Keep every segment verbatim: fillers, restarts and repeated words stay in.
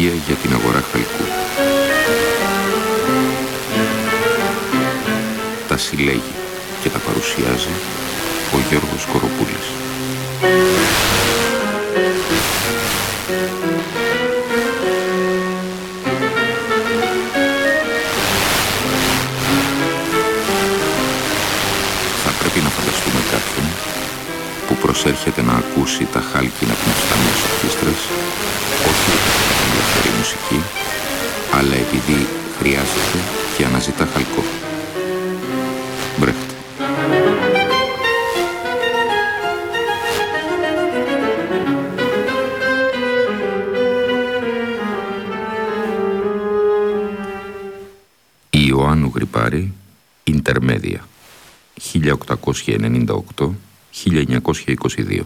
στοιχεία για την αγορά χαλκού. Τα συλλέγει και τα παρουσιάζει ο Γιώργος Κοροπούλης. Θα πρέπει να φανταστούμε κάποιον που προσέρχεται να ακούσει τα χάλκινα πνευστά μιας ορχήστρας, όχι επειδή θα ενδιαφέρει μουσική, αλλά επειδή χρειάζεται και αναζητά χαλκό. Μπρέχτ. Η Ιωάννου Γρυπάρη, Ιντερμέδια, χίλια οκτακόσια ενενήντα οκτώ με χίλια εννιακόσια είκοσι δύο.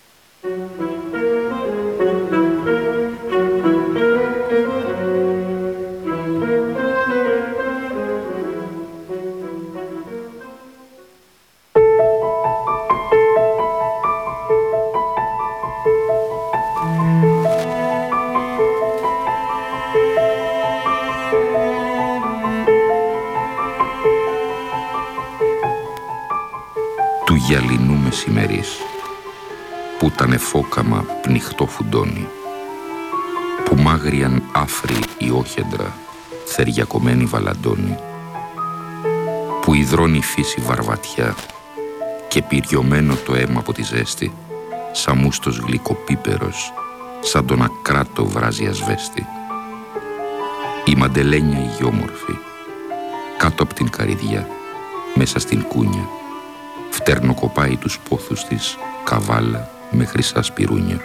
Του γυαλινού μεσημερής, που τα νεφόκαμα πνιχτό φουντώνει, που μάγριαν άφρη η όχεντρα, θεριακωμένη βαλαντώνει, που υδρώνει η φύση βαρβατιά και πυριωμένο το αίμα από τη ζέστη, σαν μούστος γλυκοπίπερος, σαν τον ακράτο βράζει ασβέστη. Η μαντελένια η γιόμορφη, κάτω από την καρυδιά, μέσα στην κούνια, φτερνοκοπάει τους πόθους της καβάλα με χρυσά σπυρούνια.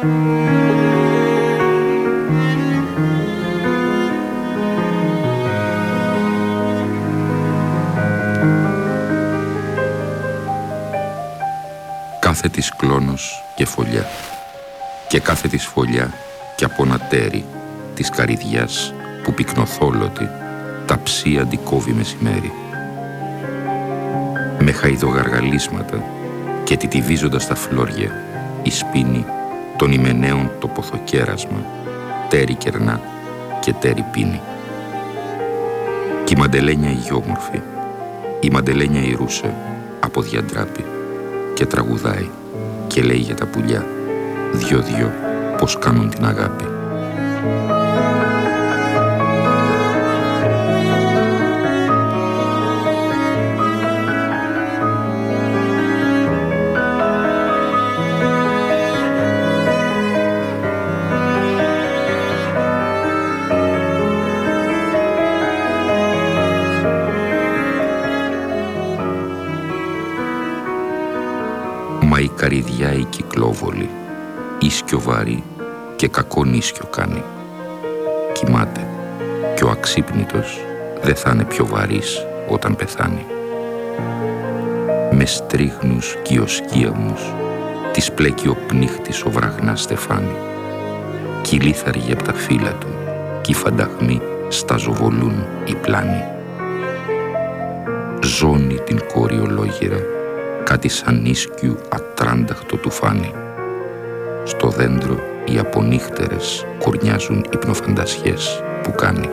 Κάθε της κλόνος και φωλιά, και κάθε της φωλιά και από ένα τέρι της καρυδιάς που πυκνοθόλωτη τα ψή αντικόβει μεσημέρι. Με χαϊδογαργαλίσματα και τιτιβίζοντας τα φλόρια η σπίνη των ημενέων το ποθοκέρασμα τέρι κερνά και τέρι πίνει. Κι η μαντελένια η γιόμορφη, η μαντελένια η ρούσα από διαντράπη και τραγουδάει και λέει για τα πουλιά δυο-δυο πως κάνουν την αγάπη. Μα η καρυδιά η κυκλόβολη, ίσκιο βαρύ και κακόν ίσκιο κάνει. Κοιμάται και ο αξύπνητος δεν θα είναι πιο βαρύς όταν πεθάνει. Με στρίχνους κι οσκίαμους της πλέκει ο πνίχτης ο βραχνάς στεφάνι. Κι οι λίθαργοι απ' τα φύλλα του κι οι φανταχμοί σταζοβολούν οι πλάνοι. Ζώνει την κόρη ολόγυρα κάτι σαν ίσκιου ατράνταχτο του φάνη. Στο δέντρο οι απονύχτερες κουρνιάζουν υπνοφαντασιές που κάνει.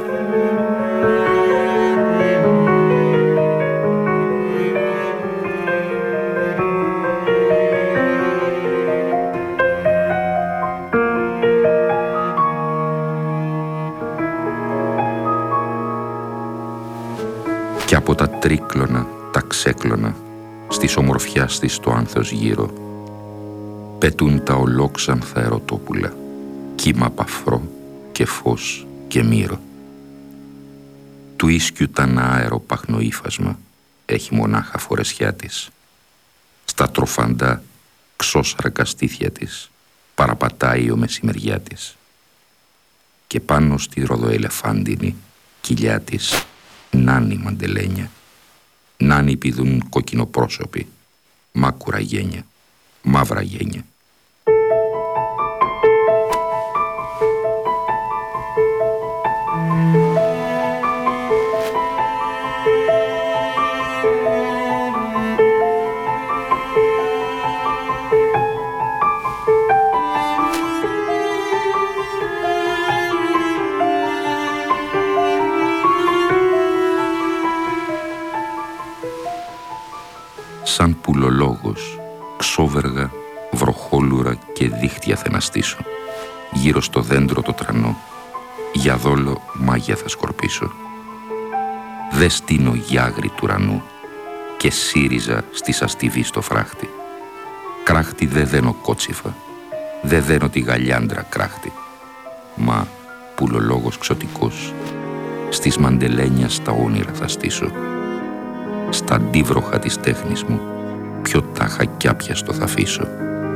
Και από τα τρίκλωνα, τα ξέκλωνα, στις ομορφιάς της το άνθος γύρω, πετούν τα ολόξανθα ερωτόπουλα, κύμα παφρό και φως και μύρο. Του ίσκιου τ' αέρο παχνοήφασμα έχει μονάχα φορεσιά της. Στα τροφαντά ξώσαρκα στήθια της παραπατάει ο μεσημεριά της. Και πάνω στη ροδοελεφάντινη κοιλιά της νάνι μαντελένια, νάνι πηδούν κοκκινοπρόσωποι, μάκουρα γένια, μαύρα γένια. σαν πουλολόγος, ξόβεργα, βροχόλουρα και δίχτυα θα αναστήσω. Γύρω στο δέντρο το τρανό, για δόλο μάγια θα σκορπίσω. Δε στείνω γιάγρη του ουρανού και σύριζα στη σαστιβή στο φράχτη. Κράχτη δε δένω κότσιφα, δε δένω τη γαλιάντρα κράχτη. Μα πουλολόγος ξωτικός, στις μαντελένια στα όνειρα θα στήσω. Στα αντίβροχα της τέχνης μου, πιο τάχα κι άπιαστο θα αφήσω.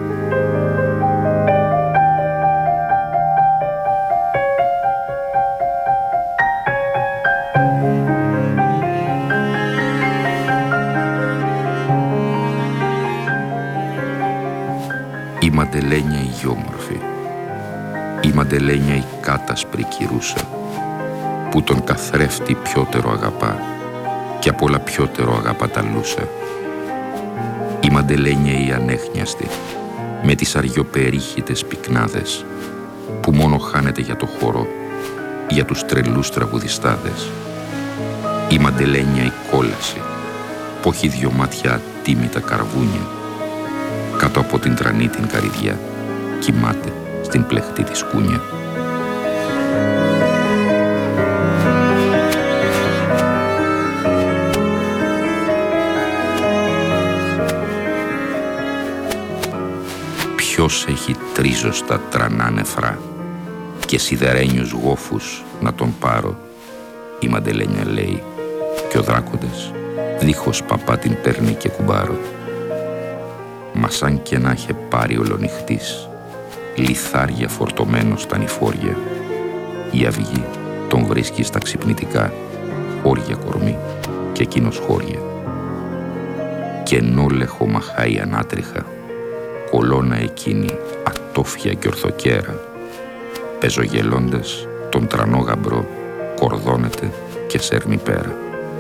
Η μαντελένια η γιόμορφη, η μαντελένια η κάτασπρη κυρούσα, που τον καθρέφτη πιότερο αγαπά και απ' όλα πιότερο αγαπά τα λούσα. Η μαντελένια η ανέχνιαστη, με τις αργιοπερίχητες πυκνάδες, που μόνο χάνεται για το χώρο, για τους τρελούς τραγουδιστάδες. Η μαντελένια η κόλαση, που έχει δυο μάτια ατίμητα καρβούνια, κάτω από την τρανή την καρυδιά, κοιμάται στην πλεχτή της κούνια. Ποιος έχει τρίζωστα τρανά νεφρά και σιδερένιους γόφους να τον πάρω, η μαντελένια λέει, και ο δράκοντας δίχως παπά την παίρνει και κουμπάρο. Μα σαν και να είχε πάρει ολονυχτής, λιθάρια φορτωμένο στα νηφόρια, η αυγή τον βρίσκει στα ξυπνητικά, χώρια κορμί και εκείνος χώρια. Και ενώ λεχομαχάει ανάτριχα, κολώνα εκείνη ατόφια και ορθοκέρα, πεζογελώντας τον τρανό γαμπρό, κορδώνεται και σέρνει πέρα.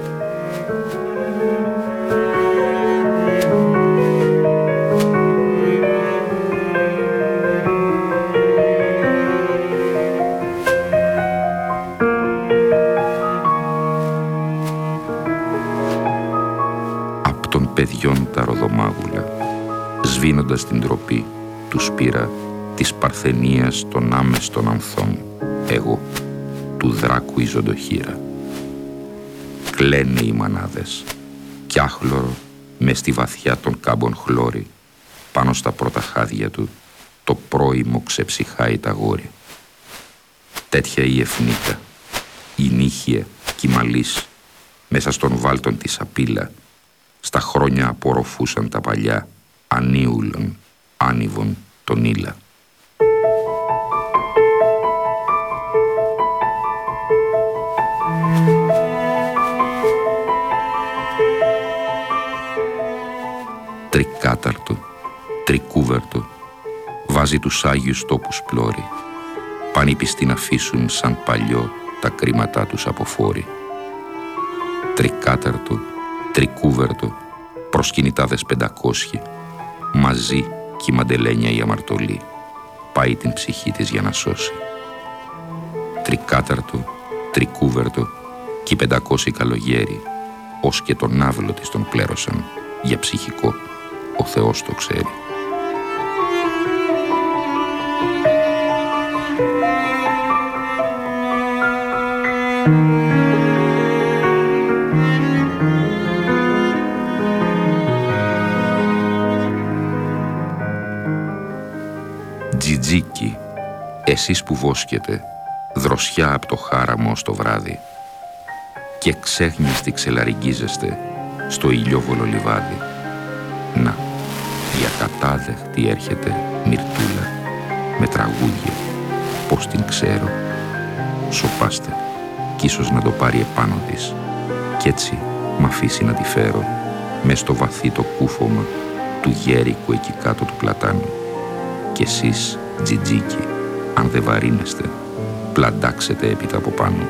Απ' των παιδιών τα ροδομάγουλα, σβήνοντας την τροπή, τους πήρα της παρθενίας των άμεστων ανθών, εγώ, του δράκου η ζωντοχύρα. Κλαίνε οι μανάδες, κι άχλωρο μες στη βαθιά των κάμπων χλώρι, πάνω στα πρώτα χάδια του, το πρόημο ξεψυχάει τα γόρι. Τέτοια η ευνίτα, η νύχια κι η μαλής, μέσα στον βάλτον της απίλα, στα χρόνια απορροφούσαν τα παλιά, ανίουλον, άνιβον τον ήλα. Τρικάταρτο, τρικούβερτο, βάζει τους Άγιους τόπους πλώρη, πάνε οι πιστοί να αφήσουν σαν παλιό τα κρίματά τους από φόρη. Τρικάταρτο, τρικούβερτο, προσκυνητάδες πεντακόσιοι, μαζί κι η μαντελένια η αμαρτωλή, πάει την ψυχή της για να σώσει. Τρικάταρτο, τρικούβερτο κι οι πεντακόσιοι καλογέροι, ως και τον άβλο της τον πλέρωσαν, για ψυχικό, ο Θεός το ξέρει. Τζιτζίκι, εσείς που βόσκετε, δροσιά από το χάραμο στο βράδυ, και ξέχνιαστοι ξελαριγγίζεστε στο ηλιόβολο λιβάδι. Να, η ακατάδεχτη έρχεται μυρτούλα, με τραγούδια, πως την ξέρω. Σοπάστε, κι ίσως να το πάρει επάνω της, κι έτσι μ' αφήσει να τη φέρω, μες στο βαθύ το κούφωμα του γέρικου εκεί κάτω του πλατάνου. Κι εσείς, τζιτζίκι, αν δεν βαρύνεστε, πλαντάξετε έπειτα από πάνω.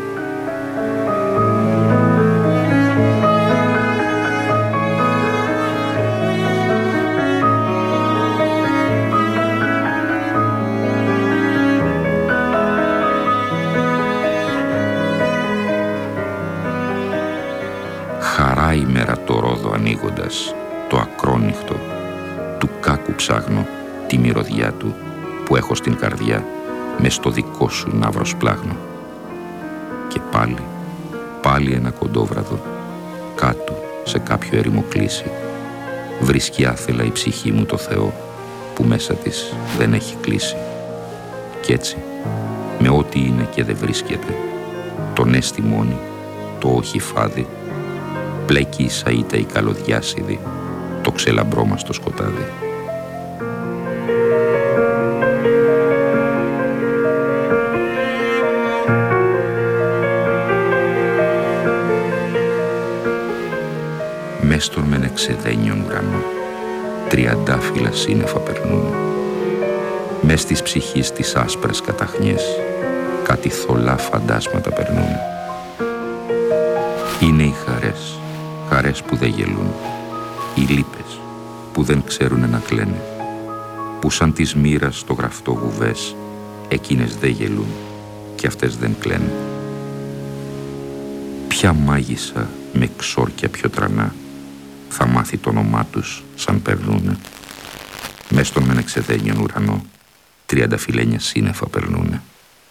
Χαρά ημέρα το ρόδο ανοίγοντας, το ακρόνυχτο, του κάκου ψάχνω τη μυρωδιά του που έχω στην καρδιά μες στο δικό σου ναύρο σπλάγνω. Και πάλι, πάλι ένα κοντόβραδο, κάτω σε κάποιο έρημο κλείσει, βρίσκει άθελα η ψυχή μου το Θεό που μέσα της δεν έχει κλείσει. Κι έτσι, με ό,τι είναι και δεν βρίσκεται, το ναι στη μόνη, το όχι φάδι, πλέκει η σαΐτα η καλοδιάσιδη, το ξελαμπρό μας το σκοτάδι. Μες στον μεν εξεδένιον ουρανό, τριαντάφυλλα σύννεφα περνούν. Μες της ψυχής τις άσπρες καταχνιές, κάτι θολά φαντάσματα περνούν. Είναι οι χαρές, χαρές που δεν γελούν, οι λύπες που δεν ξέρουν να κλαίνε, που σαν της μοίρας το γραφτό βουβές, εκείνες δεν γελούν και αυτές δεν κλαίνε. Ποια μάγισσα με ξόρκια πιο τρανά θα μάθει το όνομά τους σαν περνούνε. Μες στον μεν εξεδένιον ουρανό, τριανταφυλένια σύννεφα περνούνε.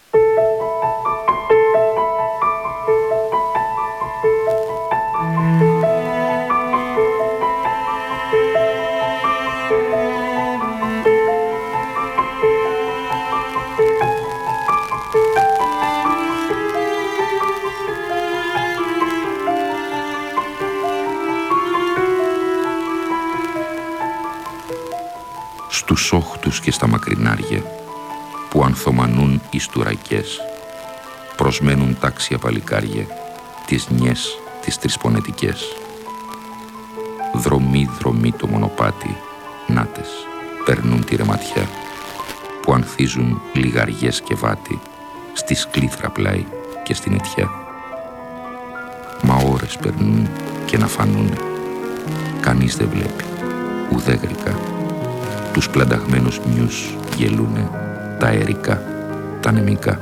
Στους όχτους και στα μακρινάρια που ανθομανούν εις τουρακές, προσμένουν τάξια παλικάρια τις νιές τις τρισπονετικές. Δρομή δρομή το μονοπάτι, νάτες, περνούν τη ρεματιά που ανθίζουν λιγαριές και βάτι στη σκλήθρα πλάι και στην αιτιά. Μα ώρες περνούν και να φανούνε, κανείς δεν βλέπει, ουδέ γρικά. Τους πλανταγμένους νιούς γελούνε τα αερικά, τα νεμικά.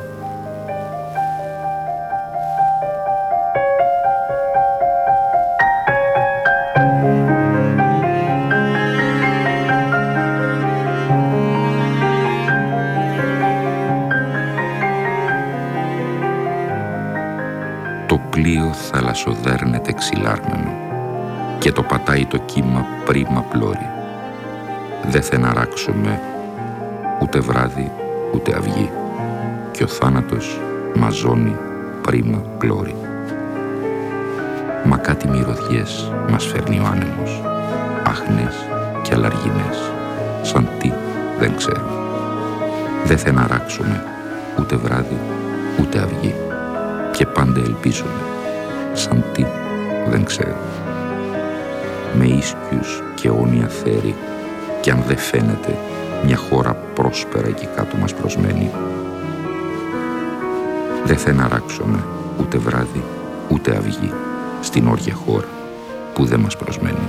Το πλοίο θαλασσοδέρνεται ξυλάρμενο και το πατάει το κύμα πρίμα πλώρη. Δε θα αναράξουμε ούτε βράδυ ούτε αυγή και ο θάνατος μαζώνει πρίμα πλώρη. Μα κάτι μυρωδιές μας φέρνει ο άνεμος, άχνες και αλαργινές, σαν τι δεν ξέρω. Δε θα αναράξουμε ούτε βράδυ ούτε αυγή και πάντα ελπίζουμε, σαν τι δεν ξέρω. Με ίσκιους και αιώνια θέρη, κι αν δεν φαίνεται μια χώρα πρόσπερα εκεί κάτω μας προσμένει. Δεν θα εναράξουμε ούτε βράδυ ούτε αυγή στην όρια χώρα που δεν μας προσμένει.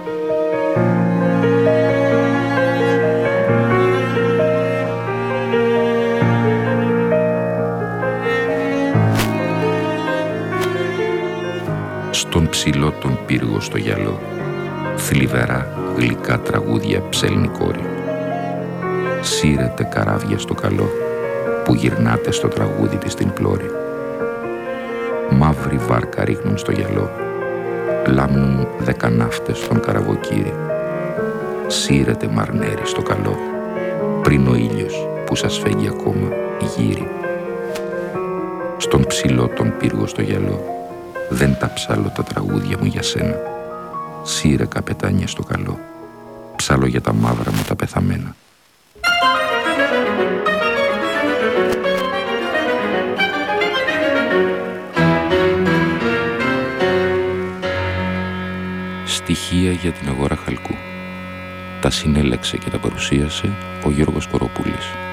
Στον ψηλό τον πύργο στο γυαλό, θλιβερά γλυκά τραγούδια ψέλνει κόρη. Σύρετε καράβια στο καλό που γυρνάτε στο τραγούδι της την πλώρη. Μαύρη βάρκα ρίχνουν στο γυαλό, λάμνουν δεκαναύτες στον καραβοκύρι. Σύρετε μαρνέρι στο καλό πριν ο ήλιος που σας φέγγει ακόμα γύρι. Στον ψηλό τον πύργο στο γυαλό δεν τα ψάλω τα τραγούδια μου για σένα. Σύρε καπετάνια στο καλό, ψάλω για τα μαύρα μου τα πεθαμένα. Στοιχεία για την αγορά χαλκού. Τα συνέλεξε και τα παρουσίασε ο Γιώργος Κοροπούλης.